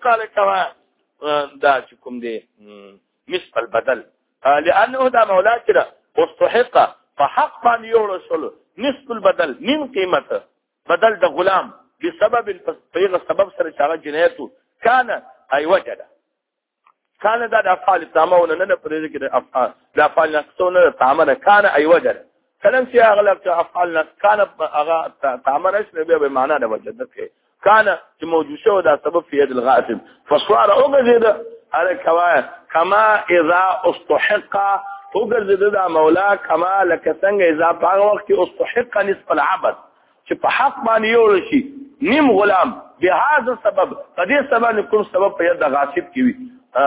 قال كما دا کوم دی مثل البدل لانه دا مولا کړه واستحق فحق باندې یو رسول نصف البدل من قیمته بدل د غلام بسبب فيغ سبب سره چاغه جنایتو كان اي وجد كان دا افعال تامه نه پرې کې د افعال د افعال نقصونه تامه كان اي وجد کلم چې اغلب افعال كان اغا تامه نشي به معنا د وجد کې كان چې موجود شو دا سبب في يد الغاصب فصار اوغزد على كما اذا استحق اوغزد دا مولا كما لك څنګه اذا باغ وخت استحق نصف العبد چې په حق باندې یو شي نیم غلام بهذا السبب قدې سبب نكون سبب په يد غاصب کې وي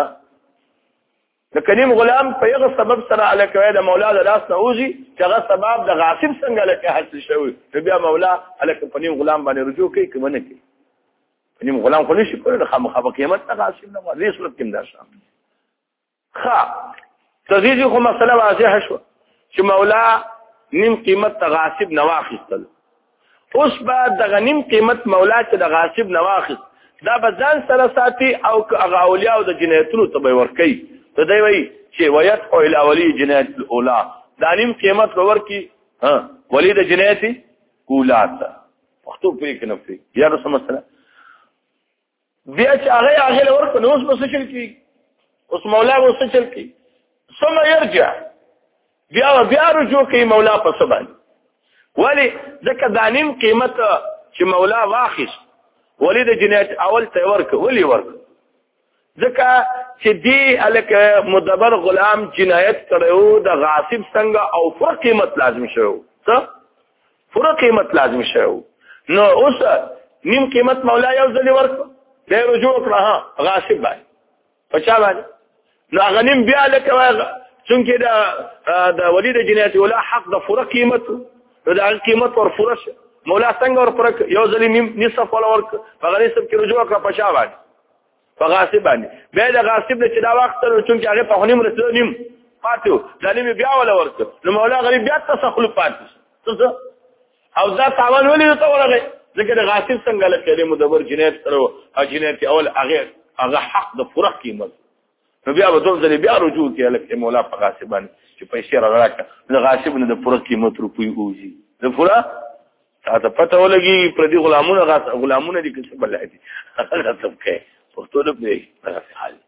د کلیم غلام په یغه سبب سره الکوي د مولا د لاس نوځي چې هغه سبب د غاصب څنګه لکه حاصل شوی بیا مولا الک په نیم غلام باندې رجوع کوي کوي نه کوي په نیم غلام خو نشي کولای خامخا قیمت د غاصب نه ورې صورت کې مدارسه ښه تزيد خو مسله واضحه شو چې مولا نیم قیمت د غاصب نه واخیستل اوس بعد د غنیم قیمت مولا چې د غاصب نه واخیست دا بزان سره ساتي او هغه اولیاء او د جنایتونو ته ورکي ته دی وی چې ویت او الى ولی جنایت الاولى دا نیم قیمت ورکی ولی د جنایت اولاته وختو په کې نه فی یا رسول الله بیا چې هغه ورکو نو اوس مسجل کی اوس مولا مسجل کی ثم يرجع بیا رجوع کوي مولا په سبا ولی ځکه دا نیم قیمت چې مولا واخیس ولی د جنایت اول ته ورکو ولی ورکو ځکه چې دی الک مدبر غلام جنایت کړو د غاصب څنګه او فر قیمت لازم شو څه فر قیمت لازم شو نو اوس نیم قیمت مولا یو ځل ورکو د رجوع کړه غاصب باندې پچا باندې نو غنیم بیا لک څنګه د ولید جنایت ولا حق د فر قیمت د قیمت ور فرش مولا څنګه ور فرق یو ځل نیم نصف ولا ورک فغنیسب کې رجوع کړه پچا باندې فغاصب باندې بیا د غاصب چې دا وخت چې هغه په خنیم رسول نیم پاتو ظالم بیا ولا ورک نو مولا غریب بیا تسخل پاتو او ذات تعاون ولې ته ورغی ځکه د غاصب څنګه لکه مدبر جنایت سره او جنایت اول هغه حق د فرق قیمت نو بیا به ټول ځل بیا رجوع کوي لکه مولا په غاصب باندې چې پیسې راغله د غاصب نه د فرق قیمت روپی اوږي د فرق تاسو پته ولګي پر دې غلامونه دي چې بل دي هغه څه کوي وقتله بيه هذا في حال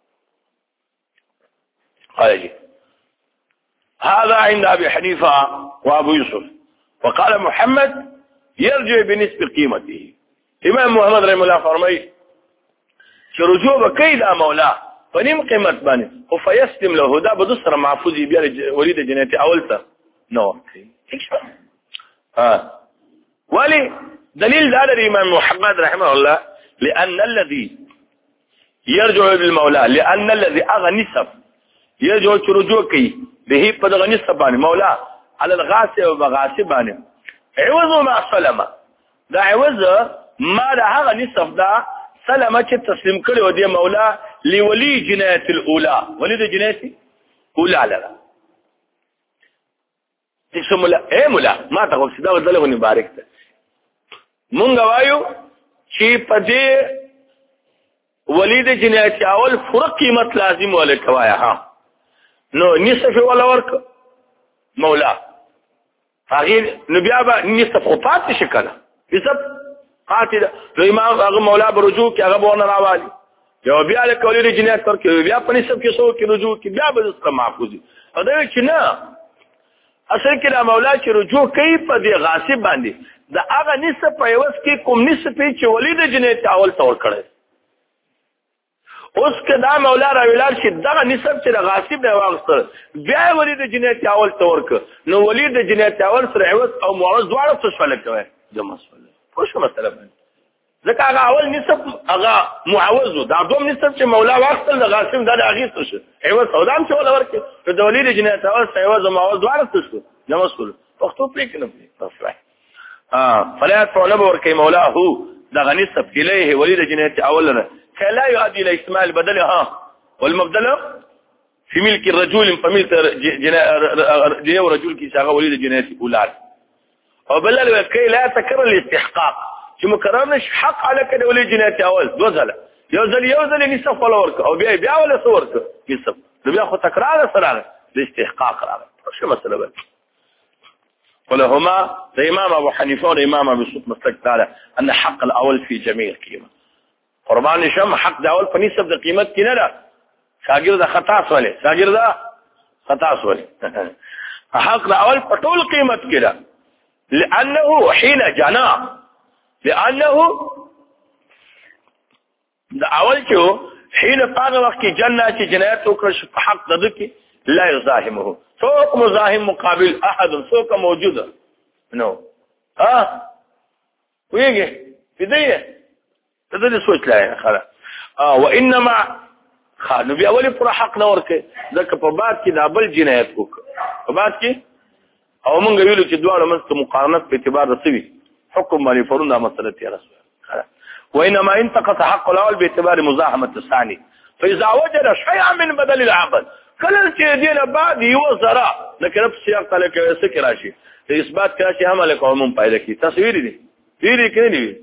قال لي هذا عند أبي حنيفة وأبو يوسف وقال محمد يرجع بنسبة قيمته إمام محمد رحمه الله فرمي شرجوع بكيد مولاه فنم قيمة باني وفيسلم له ده بدسر معفوزي بيا وليد جناتي أولته نو ولي دليل هذا الإمام محمد رحمه الله لأن الذي يرجع بالمولى لأن الذي أغى نسب يرجع رجوعك به بدغ نسب باني مولى على الغاسب وبغاسب باني عوضه مع سلمة دا عوض ما دا أغى نسب دا سلمة تسلم كل ودي مولى لولي جناية الأولى ولي دا جناية أولى لا تسمى مولا ايه مولا ما تقول سيدا وزلغ نباركت من غوايو شي پدې ولید جنایت اول فرق قیمت لازم ولا کوایا ها نو نصف ولا ورک مولا هغه نبي ابا نصف خطات شکل نصف قاتل نو امام هغه مولا برجو کې هغه ونه راوالي یو بیا له ولید جنایت تر کې بیا په نصف کې سو کې رجوع کې بیا به څه محفوظي دا چې نه اصل کې دا مولا چې رجوع کوي په دې غاصب باندې دا هغه نصف په یوس کې کوم نصف چې ولید جنایت اول تور کړي اوس که دا مولا راویلار شي دا نصف چې د غاصب نه واغستل بیا ولید جنایت اول تور ک نو ولید جنایت اول سره عوض او معوض دواړه څه شول کوي د مسله خو شو مسله باندې ځکه هغه اول نصف هغه معوض دا دوم نصف چې مولا واغستل د غاصب دا اغیست شو عوض او دام چې ولا ورکه د ولید جنایت اول سره عوض او معوض دواړه څه شو د مسله وختو پرې کنه تصحیح فلا يطلب وركي مولاه ده غنيسب إليه وليد جناية أولا فلا يؤدي إلى استعمال بدلها والمبدل في ملك الرجل فملك جناية ورجل كيساغا وليد جناية أولاد وبلل كي لا تكرر الاستحقاق شو مكررناش حق على كده وليد جناية أول دوزهلا یو ځل نصف ولا ورک او بیا ولا څو ورک نصف نو بیا خو تکرار سره د استحقاق راغی شو مسله ده ولهما الامام ابو حنيفه والامام ابو يوسف مسلك تعالى ان حق الاول في جميع القيمه قربان شم حق د اول په نسب د قیمت کې نه ده شاګرد خطا سولې حق الاول په ټول قیمت کې ده لانه حين جنا لانه د اول چې حين پاغه وخت کې جنات چې جنایت وکړ په حق د کې لا يزاحمه سوق مزاحم مقابل احد سوق موجوده نو ويجي في دي تدري سوچ لای خلاص وانما خانو بیا ولی پر حق نه ورکه ځکه په بعد کې د بل جنایت وکړه په بعد کې او مونږ ویلو چې دواړو منځ مقارنت په اعتبار رسوي حکم باندې فرونه مسله تیر خلاص وانما انتقص حق الاول باعتبار مزاحمه الثاني فاذا وجد شيئا من بدل العمل کله چې دینه بعد یو زرا لکه رب سیاق تعالی کې څه راشي د اثبات کاشي عمل کوم پیدا کی تصویر دي ویری کړي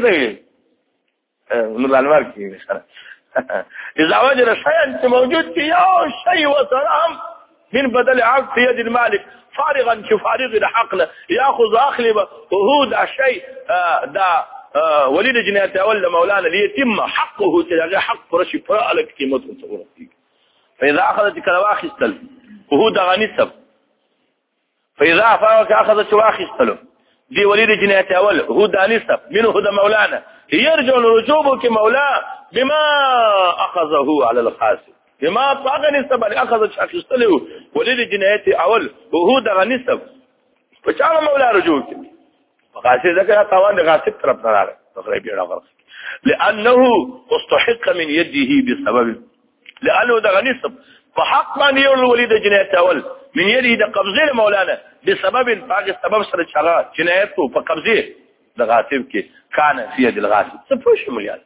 کړي نور انوار کې مثلا اذا وجد شيئا موجود في شيء وسلام من بدل عقد في يد المالك فارغا كفارغ الحقل ياخذ اخلب وهود الشيء دا وليد جنايته ولا مولانا ليتم حقه تلاقي حق فرشي فعلك قيمته تصورتك فإذا أخذت كلواخ استل وهو دغني سب فإذا فاوك أخذت واخ استل دي وليد جنايته أول هو دغني سب منه هو مولانا يرجع لرجوبه كمولاه بما أخذه على الخاسر بما طاغني سب أخذت شخص استله وليد جنايته أول وهو دغني سب فشعر مولاه رجوبك فقاسي ذكر طوان غاسب طرف نراره تقريبا غرق لأنه استحق من يده بسبب لأنه ده غنيصب فحق من يقول الوليد جنايته أول من يده ده قبضه مولانا بسبب باقي السبب سر شغال جنايته فقبضه ده غاسب كي كان في يد الغاسب سفوش مليان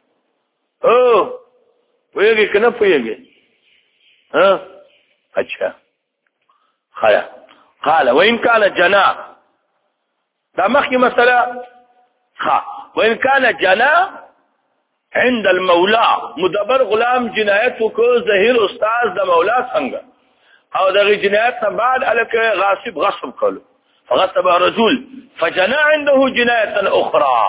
ويجي كنا فيجي أجا خيا قال وإن كان جنا ده مخي مسألة وإن كان جنا عند المولى مدبر غلام جنایت کو ظهیر استاد د مولا څنګه او د جنایت بعد الک غصب کولو فغصب رجل فجنا عنده جنایت اخرى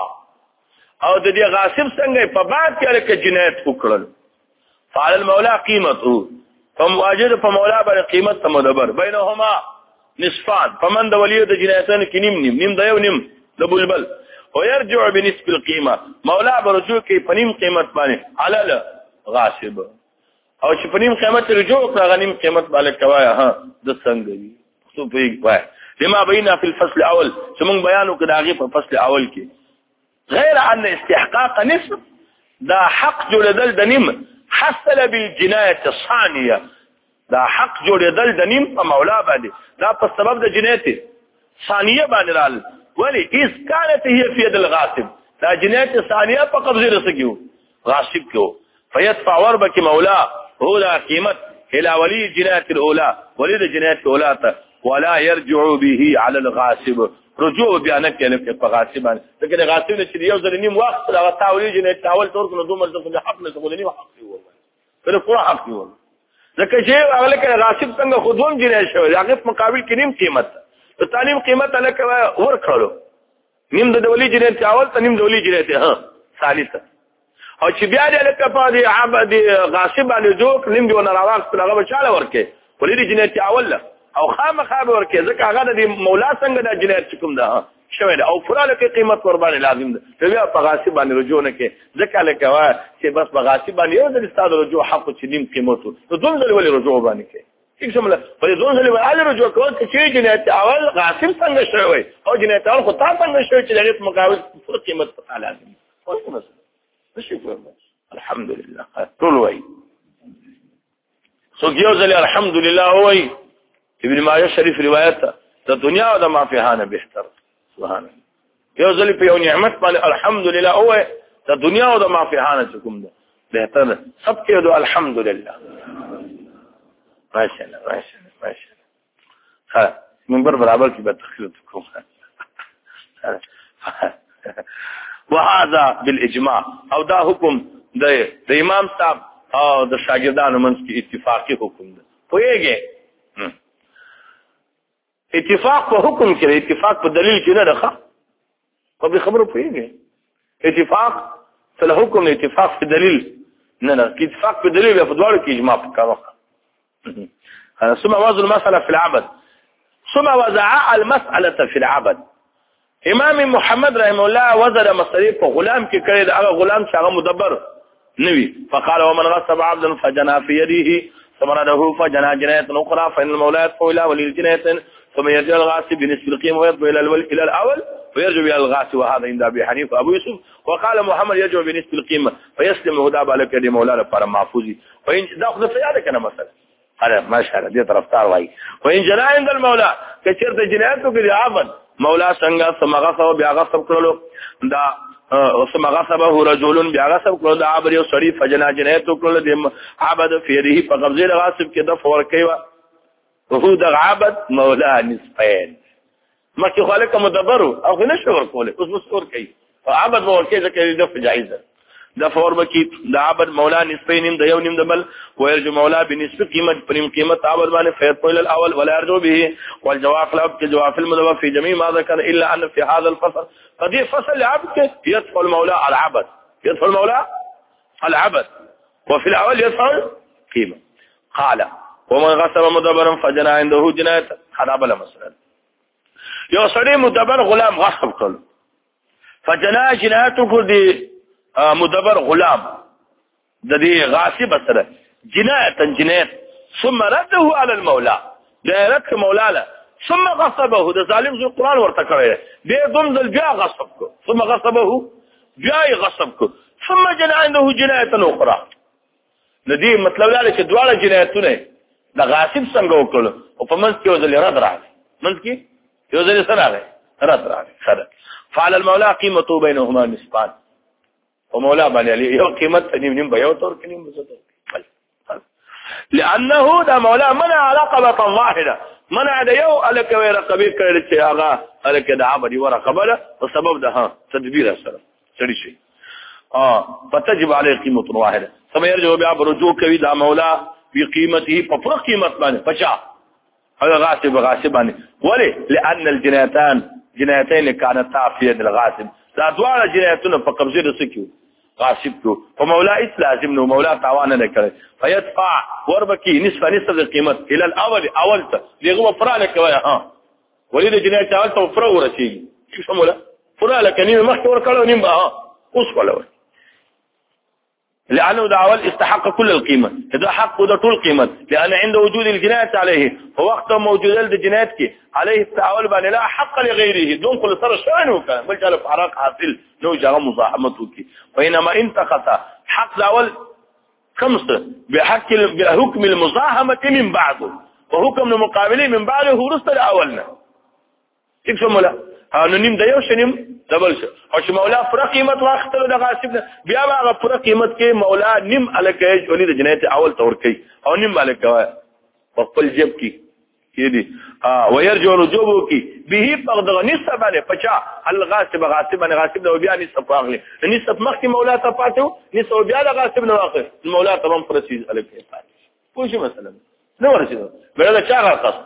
او د دې غاصب څنګه په بعد کې الک جنایت وکړل فعلى المولى قيمته فمواجد په مولا باندې قیمت مدبر بینهما نصفان فمن د ولي د جنایتن کې نیم د یو نیم د بلبل ويرجع بنسب القيمه مولا برجوع کې پنیم قیمت باندې علل غاصب او چې پنیم قیمت رجوع کړه غنیم قیمت باندې کوایا د څنګه وي څه په وای لما بينا في الفصل الاول څنګه بیانو کې داغه په فصل اول کې غیر ان استحقاق نسب دا حق جوړدل د نیم حصل بالجنايه الثانيه دا حق جوړدل د نیم په مولا باندې دا په سبب د جنایت ثانیه باندې رال ولی اذ كانت هي في يد الغاصب لا جنایت ثانیه په قبضه رسګیو غاصب کو فيدفع وربك مولا هو لا قیمت الى ولي الجنایت الاولى ولي الجنایت الاولى ولا يرجع به على الغاصب رجوع بیان کله په غاصبان لکه غاصب چې یو ځل نیم وخت هغه تاولي جنایت تاول تور کنه دوه مرزه د حق نه څه نیم حق دی ور پر پورا حق دی ور لکه چې هغه کله غاصب څنګه خودون جنایت شوی هغه مقابل کې نیم قیمت د تعلیم قیمت الک ور کړو نیم د ولي جنایت اول ته نیم د ولي جنایت ثالثه او چې بیا د الک په دي عبد غاصب باندې دوک نیم دی ونه راوخت هغه بچاله ورکه ولي جنایت اول او خامخا ورکه ځکه هغه د مولا څنګه د جنایت کوم ده شوی ده او فراله کې قیمت قرباني لازم ده بیا په غاصب باندې رجوع نه کې ځکه الک وا چې بس په غاصب باندې یو د استاد رجوع حق چې نیم قیمته نو دوه ولي رجوع باندې کې څه شمله په ځون سره ولې رجوع کول چې جنایت اول غاصب څنګه شوی او جنایت اول خو تا څنګه شوی چې لغت مقابل فرق قیمت په لازم اوس مثلا شکر الحمد لله ټول وای سو یو ځل الحمد لله وای ابن ماجه شریف روایت ته دنیا او د ما فيها نه بهتر سبحان الله یو ځل په یو نعمت باندې الحمد لله وای ته دنیا او د ما فيها نه کوم ده بهتر سب کې دو الحمد لله ماشاء الله ماشاء الله ماشاء الله منبر برابر کی به تخصیص کوم وهذا بالاجماع او دا حکم د امام صاحب او د شاګردانو منځ کې اتفاقی حکم ده پوهیږي اتفاق په حکم کې اتفاق په دلیل کې نه ده په خبرو پوهیږي اتفاق په حکم اتفاق په دلیل نه اتفاق په دلیل په دواړو کې اجماع وکړه ثم وضع المسألة في العبد ثم وضع المسألة في العبد امام محمد رحمه الله وضع مسألة په غلام کې کړی دا غلام چې هغه مدبر نوي فقال ومن غصب عبدا فجنى في يده ثم رده فجنى جناية أخرى فإن المولى يدفع إلى ولي الجناية ثم يرجع الغاسب بنصف القيمة ويطبع إلى الأول ويرجع إلى الغاسب وهذا عند أبي حنيفة أبو يوسف وقال محمد يرجع بنصف القيمة فيسلم هداب على كده مولانا فارا محفوظي وإن داخل سيادة كان مثلا هذا ما شاء الله دي طرفتار واي وإن جنى عند المولى كثيرت جنايته كده عبد مولا څنګه ثم غصب بیا غصب کړلو دا ثم غصبه رجل بیا غصب کړلو دا عبد یو سړي فجنا جنایت کړلو د عبد فیره په قبضه غاصب کې د فور کوي وهو د عبد مولا نصفين مکه خالق مدبر او نه شو کوله اوس مسور کوي عبد مو کې ځکه د جایزه د فور بکی د عبد مولا نصفين د یو نیم د بل ويرجو مولا بنصف قیمت پریم قیمت عبد باندې فیطول الاول ولا يرجو به والجواب لا كجواب المدبر في جميع ما ذكر الا ان في هذا الفصل قد فصل العبد يدخل مولا العبد يدخل مولا العبد وفي الاول يدخل قيمه قال ومن غصب مدبرا فجنى عنده جنايه هذا بلا مثلا یو سړی مدبر غلام غصب کړ فجنى جنايته دي مدبر غلام د دې غاصب سره جنايه ثم رده على المولى دایرت مولا له ثم غصبه د ظالم ذو القران ورته کړی دې دوم ځل بیا غصب کو ثم غصبه بیا غصب کو ثم جنى عنده جنايه اخرى ندی مطلب دا چې دواړه جنایتونه د غاصب څنګه وکړو او په منځ کې وزل رد راغی منځ کې یو ځل سره راغی رد راغی خره فعل المولى قيمته بينهما نسبان ومولا باندې یو قیمت نیم به یو تور کې نیم به لانه دا مولا منع رقبه ظاهره منع د یو الک وی رقبه کړل چې هغه الک د عبدي ورقبه په سبب ده تدبیر سره سړي شي فتجب عليه قيمه واحده ثم يرجع بیا رجوع کوي دا مولا بقيمته په فرق قیمت باندې پچا هغه غاصب باندې ولی لان الجنايتين كانتا في يد الغاصب دا دواړه جنایتونه په قبضه رسکیو غاصب کو په مولا اس لازم نو مولا تاوان نه کړي فيدفع وربکی نصف القيمه الى اول ته دغه فراله کوي ولید جنایت اول ته فرغ ورسیږي شو مولا فراله کني مخ ور کړو نیم اوس ولا لانه دعوال استحق كل القيمه اذا حق ده طول قيمه لان عند وجود الجنايه عليه فوقت موجود الجنايه عليه التعاول بان لا حق لغيره دون كل سر شانه كان بل جاء فراق حاصل نو جاء مزاحمته كي بينما انتقص حق الاول خمسه بحكم المزاحمه من بعده وحكم المقابله من بعده ورث الاولنا تفهموا انه نیم د یو شنیم دبل شو او چې مولا پر قیمت واخته د غاصب بیا هغه پر قیمت کې مولا نیم الکه ولې د جنایت اول تور کوي او نیم الکه په خپل جيب کې دي ويرجو رجوبه کې به فقد نصف باندې پچا الغاصب غاصب نو بیا نصف اغلي نصف مخکې مولا ته پاتو نصف بیا د غاصب نو اخر مولا تمام پرسیز الکه پاتې پوه شي مثلا نو ورسېدو بل دا چا غاصب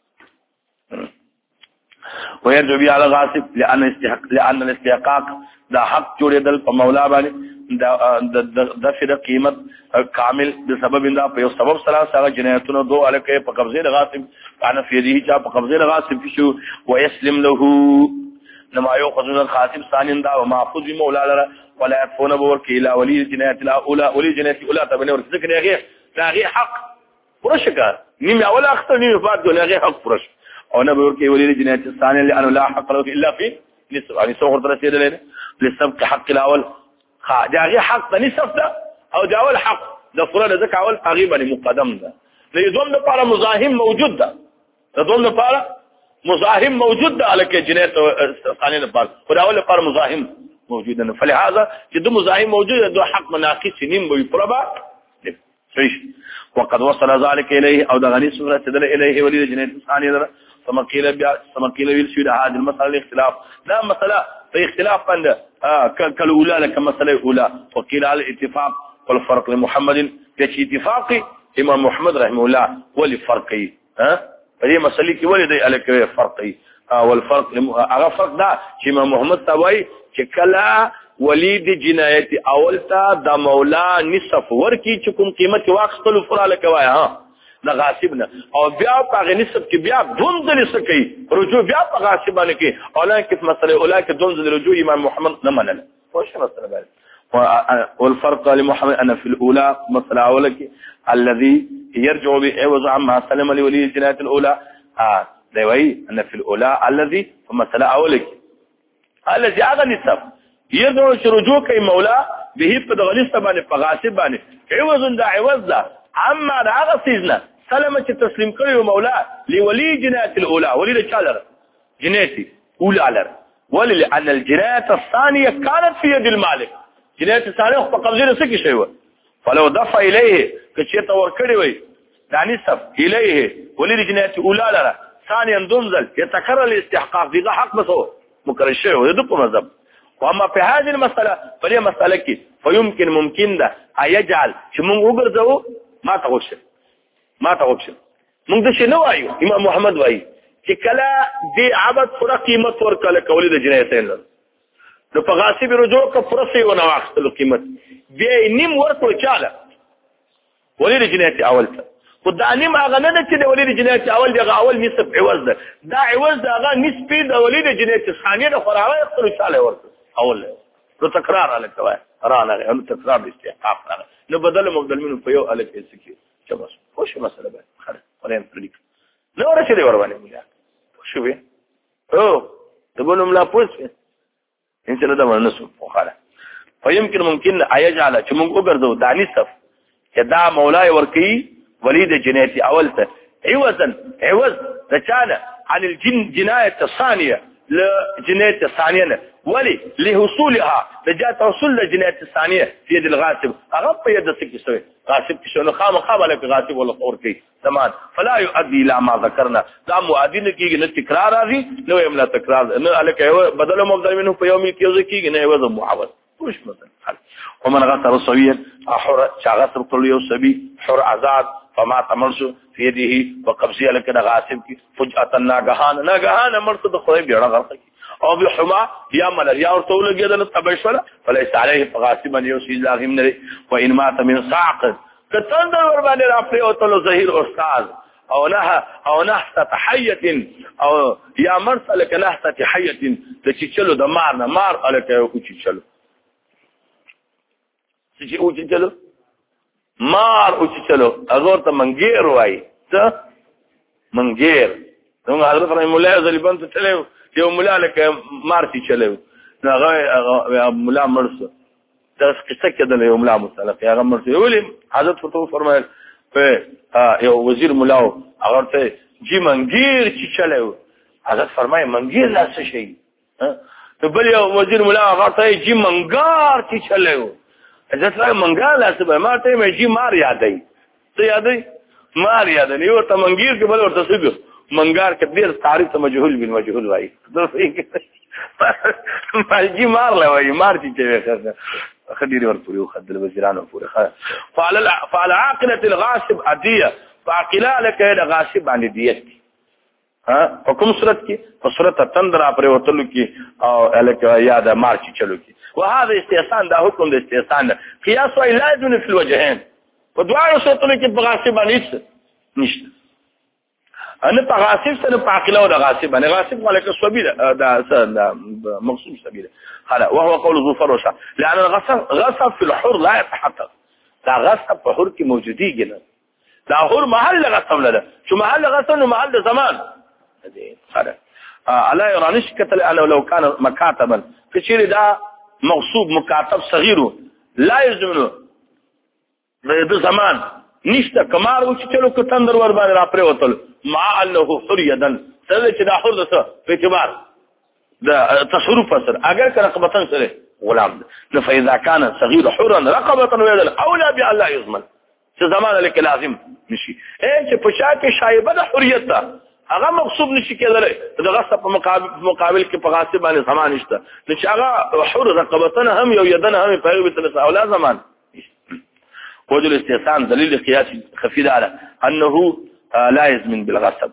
ويرجو بي على غاصب لان الاستحقاق دا حق جوړېدل په مولا باندې د فد قیمت کامل د سبب دا په یو سبب سره سره جنایتونو دو الکه په قبضه د غاصب انا فيه چا په قبضه د غاصب شو ويسلم له لما ياخذ الخاصب ثاني دا ومحفوظ مولا لره ولا يدفون بور الى ولي الجنايه الاولى ولي الجنايه الاولى تبني ورثك غير حق فرشك نيم اول اخطر نيم فات غير حق فرش او نه ورکه ولې جنایت الثاني لانه لا حق له الا في نصف يعني سوغر درسه ده لسبق حق الاول جاغي حق نصف ده او ده اول حق ده فرض ذك اول تقريبا مقدم ده ليدوم ده para مزاحم موجود ده دوم ده para مزاحم موجود ده على جنایت الثاني ده para وده اول para مزاحم موجود ده فلهذا جد مزاحم موجود ده حق مناقص نيم بيقربا صحيح وقد وصل ذلك اليه او ده غني صورة تدل اليه ولي جنایت الثاني ده ثم قيل بالسود هذه المسألة الاختلاف لا مسألة في اختلاف عند كالاولى لك مساله الاولى وقيل على الاتفاق والفرق لمحمد في اتفاقي امام محمد رحمه الله ولفرقي هذه مساله کې ولې دی الکه فرقي والفرق هغه فرق دا چې امام محمد تاوي چې کلا ولید جنایت اولتا د مولا نصف ورکی چې کوم قیمت واخستلو فراله کوي د غاصبنا او بیا په نصف کې بیا دوندل سکی رجوع بیا په غاصبانه کې اولکه مسله اولکه دوندل رجوع امام محمد نه منل خوش مسله بل والفرق لمحمد انا في الاولى مساله اولکه الذي يرجع بعوض عما سلم لولي الجنايات الاولى دوي ان في الاولى الذي مساله اولکه الذي اغه نصف يرجع رجوع کوي مولا به په دغلیس باندې په غاصب باندې عوض دا عوض ده عما هذا سيزنا سلمة تسليم كله مولا لولي جناية الأولى ولي لشالر جنايتي أولى على ولي لأن الجناية الثانية كانت في يد المالك جناية الثانية فقبضين سكي شيء فلو دفع إليه كشيء توركري وي يعني سف إليه ولي لجناية أولى على ثانيا دمزل يتكرر الاستحقاق دي حق بس هو مكرر الشيء ويدق مذهب واما في هذه المسألة فهي مسألة كي فيمكن ممكن ده يجعل شمون وغرزو ما تغوش موږ د شنو وایو امام محمد وایي چې کله د عبادت پر قیمت ورکړه کولې د جنایتین نو په غاصب رجوع کا پرسي و نه واخلو قیمت بیا نیم ورکړه چاله ولې د جنایت اول ته خدای نیم هغه نه چې د ولې د جنایت اول دی اول نسب عوض ده دا عوض ده هغه نسبی د ولې د جنایت ثانیه د خراوه خپل چاله ورکړه اول نو تکرار علی کوي رانه نو تکرار استحقاق نه نو بدل مقدل منه په یو الف سکی چې بس خوش مسله ده خلاص ولين پرلیک نو ورته ور باندې مولا شو به او تقول لهم لا پوس انت له دمر نسو خلاص فيمكن ممكن ايجعل چې موږ وګرځو د نصف کدا مولای ورکی ولید جنایت اولته عوض رجاله عن الجن جنايه الثانيه لجنايه الثانيه ولي لحصولها لجات حصول لجنايه الثانيه في يد الغاصب اغب يد سكي غاصب شنو خام لك غاصب ولا خوركي تمام فلا يؤدي الى ما ذكرنا لا مؤذن کیږي نه تکرار راځي نو يملا تکرار نه الک بدل مبدل منه په يوم کیږي نه وزن معوض وش مثلا ومن غسر صبيا حر شغسر كل يوم صبي حر عذاب فما تمرسو في يده وقبضه لك غاصب کی فجأة ناغهان مرتد خدای بیړه غرق او بحما یا ملریا ورته لګیدل تبشل فليس عليه غاصبا يوسي لازم نه وان مات من ساقط کتند ور باندې راپری او تل ظهیر استاد او نحت حيه او یا مرسل کنحت حيه چې چلو د مار الکه او چې چلو چې او چې چلو مار او چې چلو هغه ته منګیر وای ته منګیر نو حضرت رحم الله ظلیبان ته چلو یو مولا لکه مارتي چلو هغه مولا مرسو دا قصه کې د یو مولا مصالح هغه مرسو ویل حضرت فتو فرمایل په یو وزیر مولا هغه ته جی منګیر چې چلو حضرت فرمای منګیر لا څه شي ته بل یو وزیر مولا هغه ته جی منګار چې چلو حضرت فرمای منګار لا څه به ما ته مې جی مار یادای ته یادای مار یادای یو ته منګیر کې بل ورته سګ منګار کې ډیر تعریف ته مجهول بن مجهول وای مالجی مار لوي مار چې خديري ورپوري وخدل وزيرانو پوري فعلى عاقله الغاصب اديه فعقلا لك الغاصب عن ديت ها حکم صورت کې صورت تندرا پر وتلو کې او الک یاد مار چې چلو کې وهذا استحسان دا حکم د استحسان قياس علاج في الوجهين ودواړو صورتونو کې بغاصب نشته انا غاصب سره باقله ولا غاصب انا غاصب عليك السبيل ده مقصود سبيل هذا وهو قول ذو فروشه لان الغصب في الحر لا يتحقق لا غصب في حر موجودي جنا لا حر محل غصب له شو محل غصب ومحل زمان هذا الا يرانش كتل لو كان مكاتبا في شيء ده مغصوب مكاتب صغير لا يلزمه ده زمان نشته کمار و چې چلو کتندر ور باندې را پرې وتل مع انه حريدا څه چې دا حر ده په اعتبار ده تصرف سره اگر که رقبتن سره غلام ده فاذا كان صغير حرا رقبه ويدل اولى بان لا يضمن چې زمان لك لازم نشي چې په شا کې شایبه د حریت ده هغه مغصوب نشي کېدلی د غصب په مقابل کې په غاصب باندې زمان نشته نو چې هغه حر رقبتن هم یو یدن هم په هغه مثل اولا زمان وجه الاستحسان دلیل قیاسی خفي ده انه لا يزمن بالغصب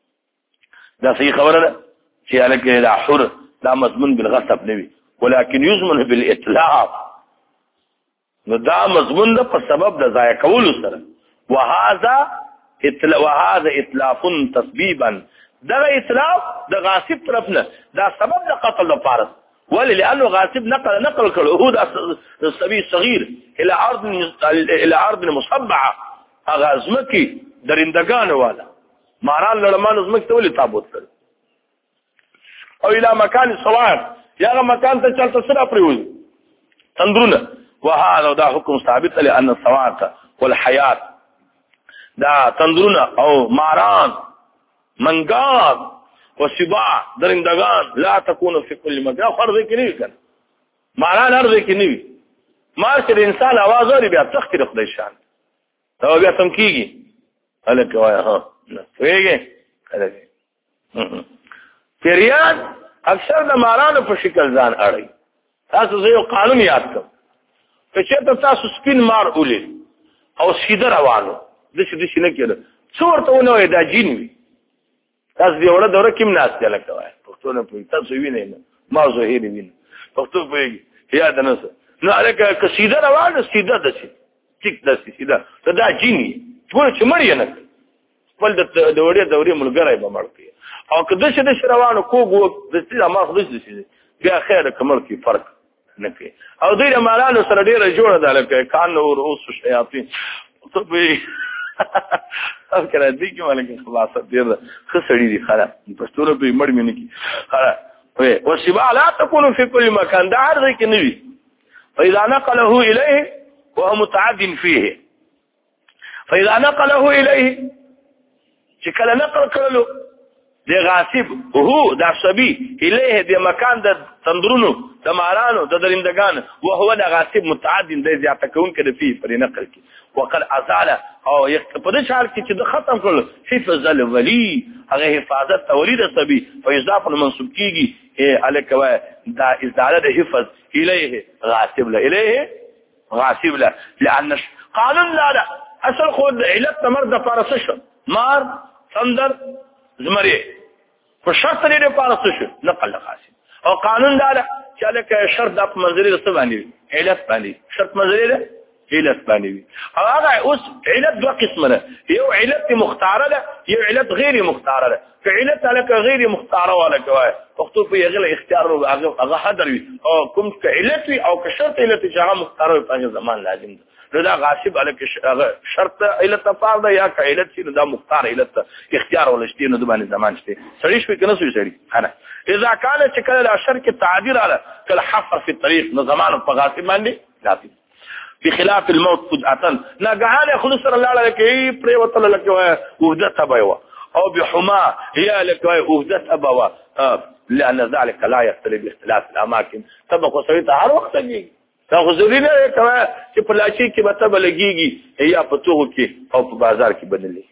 دا صحیح خبره ده چې الکه لا حر لا مضمون بالغصب نوي ولكن يزمن بالإطلاق نو دا مضمون ده په سبب د ضایع کولو سره وهذا اتلاف تسبيبا دا اتلاف د غاصب طرفنا دا سبب د قتل د فارس ولي لانه غاصب نقل كالعهود الصبي الصغير الى ارض مصبعه اغازمكي درندگان والا ماران لړمان زمک ته ولي تابوت کړ او الى مكان صواب یا مکان ته چلته سره پریوز تندرونه وهذا دا حكم ثابت لان الصواعق والحياه دا تندرونه او ماران منقاد وسباع درندگان لا تكون في كل مكان فرض کې نه کړه ماران ارض کې نه وي مار چې انسان आवाज اوري بیا تخت د خدای شان دا بیا تم کیږي الکه وای ها ویګه الکه پیریان اکثر د مارانو په شکل ځان اړي تاسو زه یو قانون یاد کوم چې تاسو سپین مار اولې او سیده روانو د شي نه کېده څورته ونه دا جین وي تاسو دی وړه دوره کیم ناس ته لکه وای پښتون په تاسو وینئ ما زه هېری وین پښتون په یاد نه نو الکه کسیده روانو سیده د شي ټیک د سیده دا جین ټول چې مړ نه خپل د وړې دورې ملګری به مړ کی او که د شه روانو کوګو د دې ما خلص دي بیا خیر کمر کی فرق نه کوي او دوی مالانو سره ډیره جوړه ده لکه کان او رؤوس شیاطین ته به او کړه دې کې مالک خلاصه ډیره خسړی دي خلا پښتون په مړ مې نه کی خلا او سبا لا تكون في كل مكان ده هر ځای کې نه وي فاذا نقله اليه وهو متعد فيه فاذا نقله اليه چې کله نقل کړلو د غاصب هو د صبي الیه د مکان د تندرونو د مارانو د درندگان او هو د غاصب متعد د زیاته کون کړي په پر نقل کې وقد ازال او په دې حال کې چې د ختم کړل حفظ الولي هغه حفاظت تولید صبي فیضاف المنصوب کیږي الکوا دا ازاله د حفظ الیه غاصب له الیه غاصب له لان قانون لا اصل خود علت مرد فارسش مار تندر زمری په شرط لري پارسته شو نقل غاصب او قانون دا چې لکه شرط د منځري رسته باندې علت باندې شرط منځري له علت باندې او هغه اوس علت دوه قسمه ده یو علت مختاره ده یو علت غیر مختاره ده فعلت لکه غیر مختاره ولا کوي وختو په یغله اختیار هغه حذر وي او کوم علت وي او که شرط علت چې هغه مختاره په زمان لازم ده دا غاصب الک شرط علت فرض یا ک علت چې دا مختار علت اختیار ولشتي نو د باندې زمان شته سړی شوي کنه سړی انا اذا كان شكل الاشر كالتعبير على كالحفر في الطريق نو زمان په غاصب باندې لازم بخلاف الموت فجأة ناغان خلص الله لك پرې وتل لك وحدت ابوا او بحما هي لك وحدت ابوا لان ذلك لا يختلف باختلاف الاماكن تبقى سويت هر وخت دی تاسو ضروري نه کوي چې په لاشي کې به تب لګيږي یا په توغو کې او په بازار کې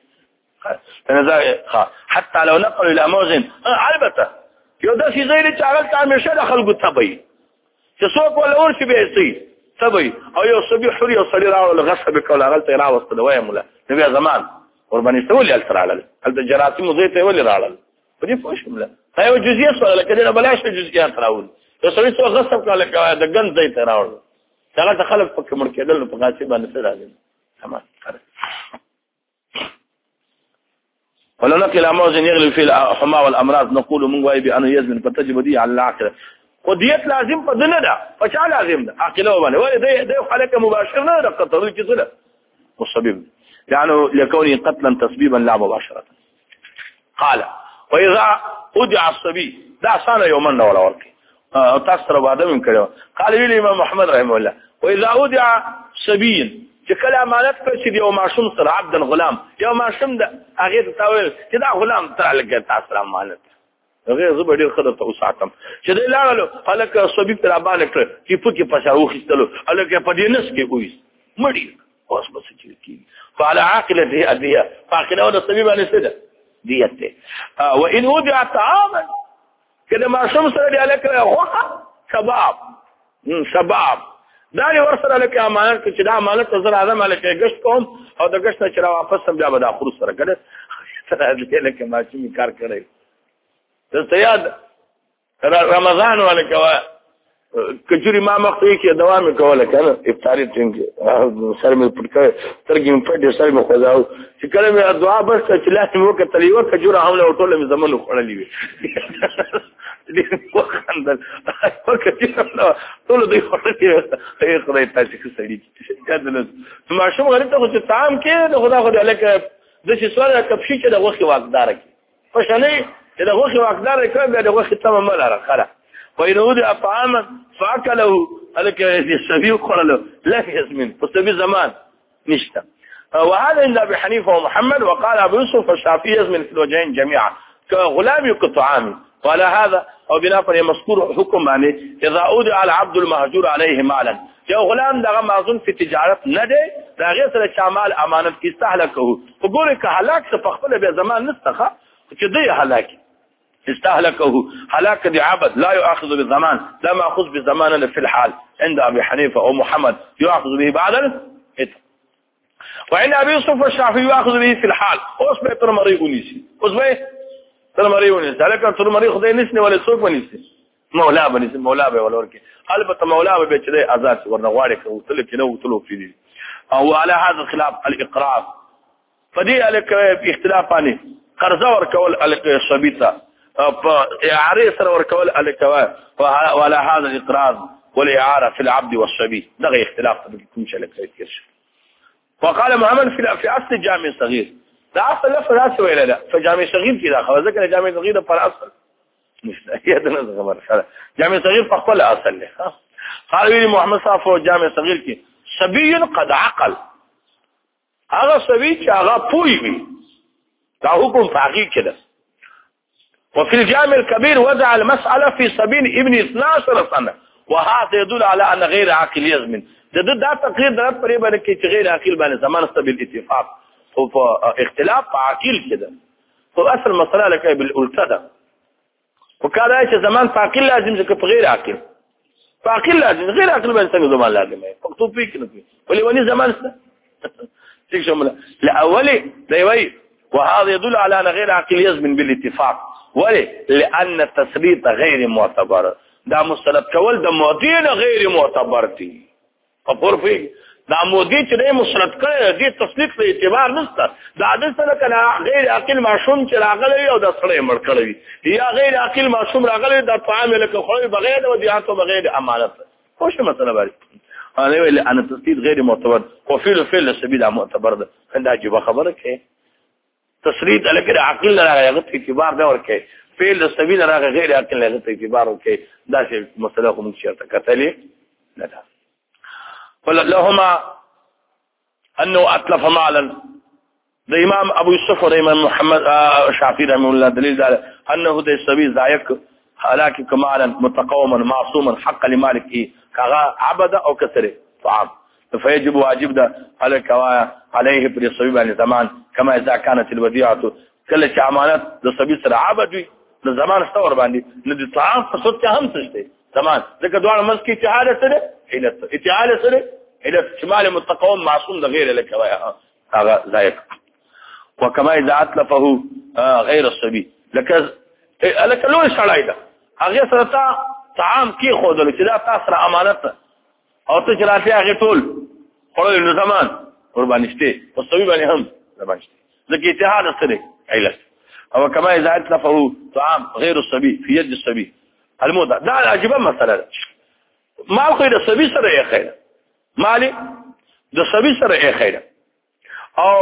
بدلې حتى لو نقلوا الى موزن البته یو د شي زیر چې هغه تعمیر شله خلکو تبي چې څوک ولا ورشي به سي تبي او یو صبي حري او صلي راو الغصب کول هغه ته راوست نو مولا نبي زمان قرباني استولي الترال هل جراتم زيته ولي راړل په دې پوښتنه دا یو جزئیه سوال کړي نه بلاش جزئیات راول یو سړی څو غصب کاله کوي د ګن ځای ته راوړل څنګه ته خلک پکې مړ کېدل نو په غاصب باندې څه راځي تمام ولو نقل موزن يغلب في الحمى والامراض نقول من وايب انه يزن فتجب دي على العقل قضيه لازم بدنه ده فشا لازم ده عقله باندې ولې ده خلک مباشر نه د قتل کېدل والسبب يعني لكونه قتلا تسبيبا لا مباشره قال واذا ودع الصبي ده سنه يومنا ولا ورقه او تاسو بعد من کړو قال لي امام محمد رحمه الله واذا ودع صبي چې کله امانت کړی دی او ماشوم سره عبد الغلام یو ماشوم ده هغه ته تاویل چې دا غلام تر لګ تاسو امانت هغه زه به ډیر خدای ته وساتم چې دی لاړو هلکه صبي پر باندې کړ چې پکې پښاو خستلو هلکه په دې نس کې وې مړی اوس بس چې کی فعلى عاقله اديه فاقله او صبي باندې څه ده دیت ته و ان ودع طعاما کله ماشوم سره دی الکه هوخه شباب دا ور سره الکه امانت چې دا امانت زر اعظم الکه گشت کوم او د گشت نه چې واپس سم بیا به د خروج سره کړه سره دې لکه ماشوم کار کوي ته یاد رمضان الکه کجوري ما مخې کې دوام کوله کنه افطاری ټینګ سر مې پټ ترګم پټ سر مې خداو چې کله مې دعا بس چې لاسه مو کې تلیو کجوره حمله ټوله مې زمونږ خړلې وي دې وخندل ټول دې خړلې خدای تاسو کې سړي کله ما شوم غریب ته چې تام کې خدا خدای الکه د شي سوال کپشي چې د وخت واقدار کی پښنه چې د وخت واقدار کوي بیا د وخت تمام لاره خره وإن وضع طعاما فأكله قالك السبي قال لا يزمن فالسبي زمان نشتا وهذا عند أبي حنيفة ومحمد وقال أبو يوسف الشافعي يزمن في الوجهين جميعا كغلام يقطعامي وعلى هذا أو بناء مذكور حكم يعني إذا أودع العبد المهجور عليه مالا يا غلام ده ما أظن في تجارة ندي لا غير الشمال أمانة استهلكه فقولك هلاك سفخفل بزمان نستخى كدي هلاك استهلكه هلاك دي عبد لا يؤاخذ بالزمان لا مأخذ بالزمان في الحال عند أبي حنيفة أو محمد يؤاخذ به بعد الإثم وعند أبي يوسف والشافعي يؤاخذ به في الحال أصبح ترمري ونيسي أصبح ترمري ونيسي هلك ترمري خذي نسني ولا سوق ونيسي مولا بنيسي مولا به ولا وركي البته مولا به بچده آزاد ورنغواړي کوتل کې نو تلو فيه او على هذا الخلاف الإقرار فدي عليك اختلاف عني قرض ورکول الصبيتا اعاره سره ورکول الکوا وعلى هذا الاقراض والاعاره في العبد والصبي دغه اختلاف کوم شي لکه کېږي وقال محمد في اصل جامع صغير دا اصل لفظ راس ویل لا فجامع صغير کې دا ذکر جامع صغير پر اصل مش هي ده خبر سره جامع صغير په خپل اصل له قال محمد صافو جامع صغير کې صبي قد عقل هغه صبي چې هغه پوي وي دا حکم فقهي کده وفي الجامع الكبير وضع المسألة في سبيل ابن 12 سنة وهذا يدل على أن غير عاقل يزمن ده تقرير ده قريبا كي غير عاقل بين زمان بالاتفاق اختلاف عاقل كده فأصل المسألة لك بالالتدى وكذا ايش زمان عاقل لازم يكون غير عاقل فعاقل لازم غير عاقل بين زمان لازم مكتوب فيك ولي وني زمان تكشف لا أولي ده وهذا يدل على أن غير عاقل يزمن بالاتفاق ولي لأن التسليط غير معتبر دا مستند کول د مودین غیر معتبر دي خبر فيه دا مودی چې د مستند کړي دي تسلیط په اعتبار نشته دا د سره کله غیر عاقل معصوم چې راغلی او د سره مړ کړی یا غیر عاقل معصوم راغلی د تعامل کوي بغیر ودیعته بغیر امانت خوش مسله باري انا ویل ان التسليط غیر معتبر وفعل السبيل معتبر ده دا جواب خبره کې تسليط لکه عقل راغی اعتبار دا ورکه فعل السبيل راغی غیر عقل له اعتبار ورکه دا شی مسله کوم شرط کتلې نه ده فلهما انه اتلف مالا ده امام ابو يوسف وامام محمد شافعي رحمه الله دليل ده انه ده السبيل ذاك هلاك كمالا متقوما معصوما حق لمالك كغا عبد او كسره طعام فيجب واجب ده على عليه في السبيل عن زمان كما اذا كانت الوديعه كل امانات د سبيل سره عبد وي د زمان استور باندې د طعام فسوت هم تشته زمان ځکه دوه مسکی اتحاد سره اتحاد سره الى شمال متقوم معصوم ده غير لك هذا ذاك وكما اذا اتلفه غير السبيل لك لو شړای ده هغه سره طعام کی خودل چې دا تاسو امانت او ته چرته هغه ټول خپل نو زمان قربانشته او سوي باندې هم زبانشته ځکه اتحاد سره ایله او كما اذا اتلفه طعام غير السبي في يد السبي الموضع ده عجيبه مساله مال خو د سبي سره یې خیره مالي د سبي سره یې خیره او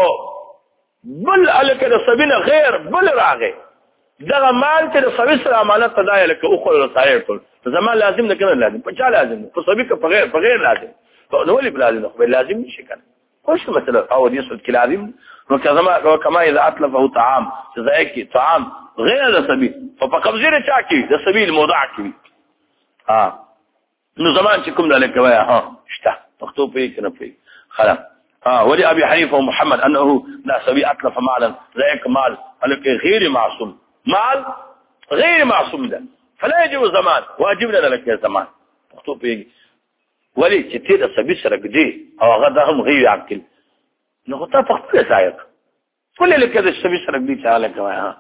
بل الک د سبي نه غیر بل راغی دغه مال چې د سبي سره امانت تدای لکه او خو صحیح ټول زمان لازم نه کنه لازم په چا لازم په سبي کې په غیر لازم نو ولې لازم خو لازم نشي کنه خوش مثلا او دي صد کې لازم نو كما اذا اتلفه طعام ذاك طعام غير السبي فقبضه چا کی د سبي الموضع کی نو زمان چې کوم دلته کوي شته پښتو په کې نه پي خلاص ولي ابي حنيفه ومحمد انه لا سبي اتلف مالا ذاك مال غير معصوم مال غير معصوم ده فلا يجب زمان واجب لنا لك زمان مكتوب يجي ولي تتيد سبي سرق دي او غدهم غير يعقل نقطه فقط سايق كل اللي كذا سبي سرق دي تعالى كمان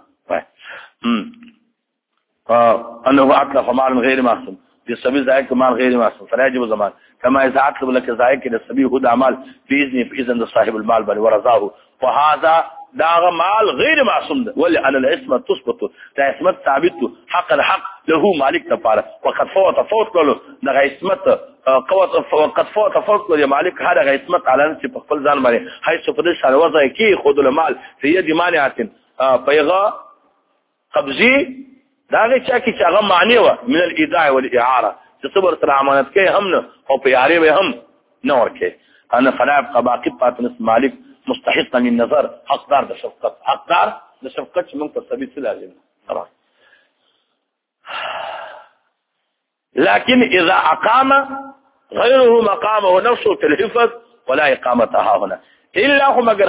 انه اتلف مالا غير معصوم السبي ذاك مال غير معصوم فلا يجب زمان كما اذا اطلب لك ذاك السبي هو اعمال باذن صاحب المال بل ورزاه وهذا داغ مال غير معصوم ده ولا ان الاسم تثبت اسمت ثابت حق الحق له مالك تفاره وقد فوت له ده اسمت قوت وقد فوت له مالك هذا اسمت على نفسه بخل ځان باندې حيث فدش على وضع کی خود المال في يد مانعه بيغا قبضي دا چا کی چاغه معنی و من الايداع والاعاره تصبر تر امانت کې هم نه او په یاري به هم نه ورکه انا فلا يبقى باقي پاتنس مالک مستحقا للنظر حقدار د شفقت چې موږ په سبيل لازم صراحه لكن اذا اقام غيره مقامه نفسه في الحفظ ولا اقامتها هنا الا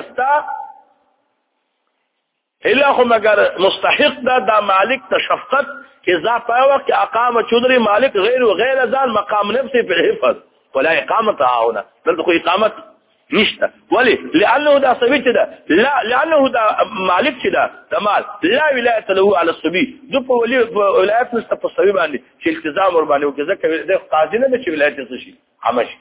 هم مگر مستحق دا مالک تشفقت اذا پاو کہ اقام چودری مالک غیر ذال مقام نفسه في الحفظ ولا اقامتها هنا بل کوئی اقامت نشته ولي لانه دا ثابت ده لا لانه دا مالك ده مال لا ولايه له على الصبي دو ولي ولايات نشته الصبي باندې چې التزام ور باندې وکړه ځکه د قاضي نه چې ولايت شي عمشي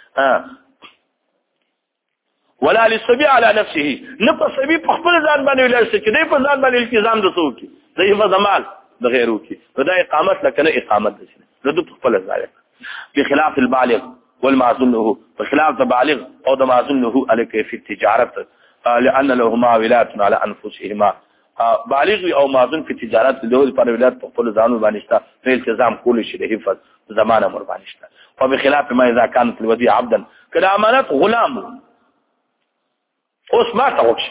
ولا للصبي على نفسه نبقى الصبي په خپل ځان باندې ولايت چې دی په ځان باندې التزام د څوکي زي په زمال د غیرو کې فدا اقامت لکنه اقامت ده د خپل ځای بخلاف البالغ والمعزول له بخلاف بالغ او معزول له عليك في التجاره لان لهما ولايه على انفسهما بالغ او معزول في تجارت له پر ولایت په خپل ځانو باندې شته په التزام کول شي د حفظ زمانه مر باندې شته وبخلاف ما اذا كانت الوديعه عبدا كده امانات غلام اوس ما توقش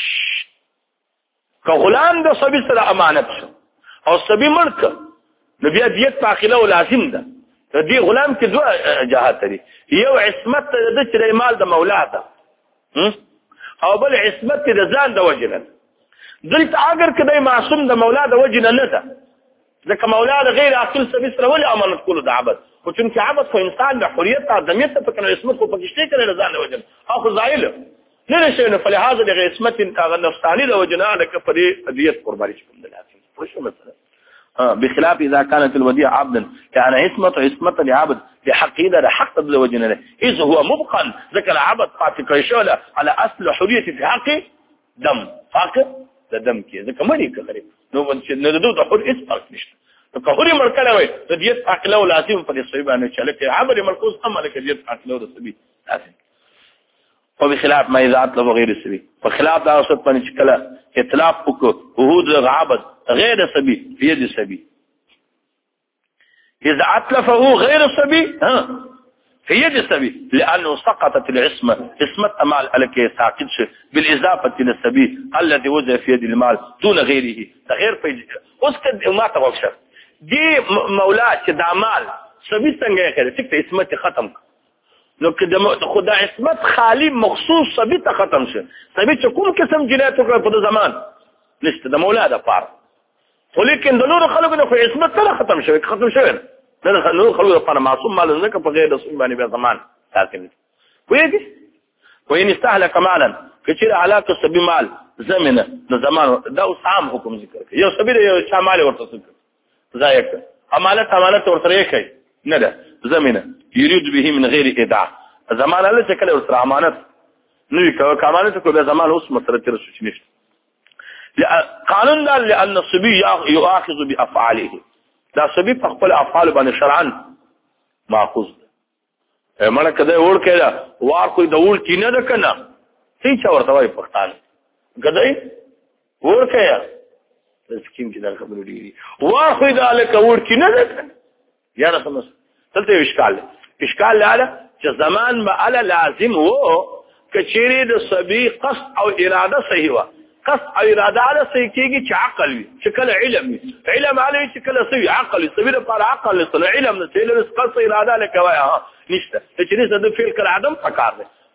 که غلام د سبي سره امانت شو او سبي ملک نبي دیت داخله ولازم ده دې غلام کې دوه جهات لري یو عصمت د چې مال د مولا ده او بل عصمت د ځان د وجنه دلته اگر کدی معصوم د مولا د وجنه نه ده ځکه مولا د غیر عاقل سبي سره ولې امانت کول د عبادت خو چې عبادت خو انسان د حریت آدمیت ته پکې عصمت کو پکې شته کړي ځان د وجنه اخو زایل نه نشي نه فلهذا د عصمت هغه نفسانی د وجنه لکه پرې ادیت قرباني کوم د لازم وشو مثلا بخلاف اذا كانت الوديعه عبدا كان عصمه لعبد بحق اذا حق الوجنه اذا هو مبقا ذكر العبد فاتكيشوله على اصل حريته في حق دم حق دم کې ځکه مړی کړي نو نه د حر اس فرق نشته که حر مرکله وي د دې حق له لازم په دې صيبه نه چلے کې عبد مرکوز هم لکه دې حق له رسبي لازم وبخلاف ما اذا اطلب غير السبي وخلاف دا اوسط باندې کله اطلاق وکړو وجود العبد غير سبي في يد السبي إذا أتلفه غير السبي في يد السبي لأنه سقطت العصمة أمال ألك ساقطش بالإضافة إلى السبي الذي وضع في يد المال دون غيره غير في أسكت ما تغلش دي مولاة دا مال سبي څنګه کړي چې عصمت ختم نو کله خدا عصمت خالی مخصوص سبي ته ختم شه سبي چې کوم قسم جنایت وکړ په زمان نشته د مولا د پاره ولیکن د نور خلکو د عصمت سره ختم شوی نه نور خلکو لپاره معصوم مال نه په غیر رسول باندې به زمان ساتل وایي وین استهلك مالا کچیر علاقه سبي مال زمنه د زمان دا عام حکم ذکر کوي یو سبي یو شامل ورته ذکر زایک امانت ورته کوي نه ده زمنه يريد به من غير ايداع زمان له څه کله ورته امانت نوې کوي امانت کو به زمان اوس مسله تر شو نشته قانون دا لأن الصبي يؤاخذ بأفعاله دا صبي په خپل افعال باندې شرعا ماخوذ مړه کده ور کړه وار کوئی د ور کې نه ده کنه څه ورته وای پښتان کده ور کړه سکیم چې دا خبرو دي وار کوئی د الک ور کې نه ده یا رسمس تلته اشکال لاله چې زمان ما الا لازم وو کچيري د صبي قصد او اراده صحیح و قصد او اراده على سيكيږي چې عقل وي چې کله علم علي چې کله سوي عقل سوي لپاره عقل علم نه تل قصد اراده لکوي نشته چې دې د فعل کړه عدم پکار دي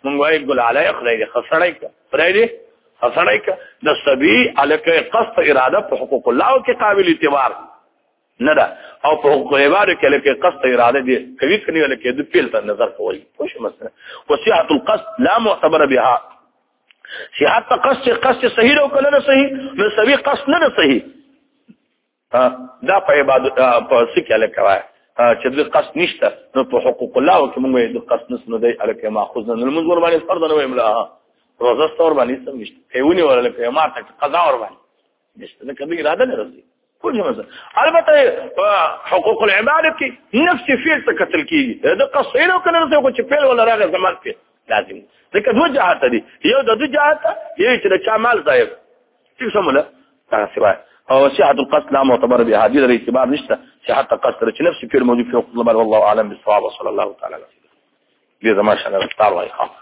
مونږ وایي ګل علی خدای دې خسړای کا خدای دې خسړای کا د سبي الکه قصد اراده په حقوق الله کې قابل اعتبار نه ده او په حقوق العباد کې الکه قصد اراده دي کوي کني الکه د پیل ته نظر کوي خوش مثلا وصيحه القصد لا معتبر بها صحت قصد صحیح او کله نه صحیح نو سبي قصد نه صحیح دا په عبادت په سکه الکه وای چې د قصد نشته نو په حقوق الله کې موږ د قصد نس نه دی الکه ماخذ نه موږ ور باندې فرض نه ویملا روزه ستور باندې سم نشته ایونی ورلکه ما ته قضا ور باندې نشته دا کبي اراده نه رسي كل مثلا البته حقوق العباد کې نفس فعل تکتل کیږي دا قصير او کنه څه کو چې فعل ولا راغی زمان کې لازم ځکه دوه جهات دي یو د دوه جهات یو چې د چا مال ضایع څه سموله سوا او صحه القصد لا معتبر بها هذه الاعتبار نشته صحه القصد چې نفس فعل موجود في حقوق العباد والله اعلم بالصواب وصلى الله تعالى على سيدنا لذا ما شاء الله اختار وايخاف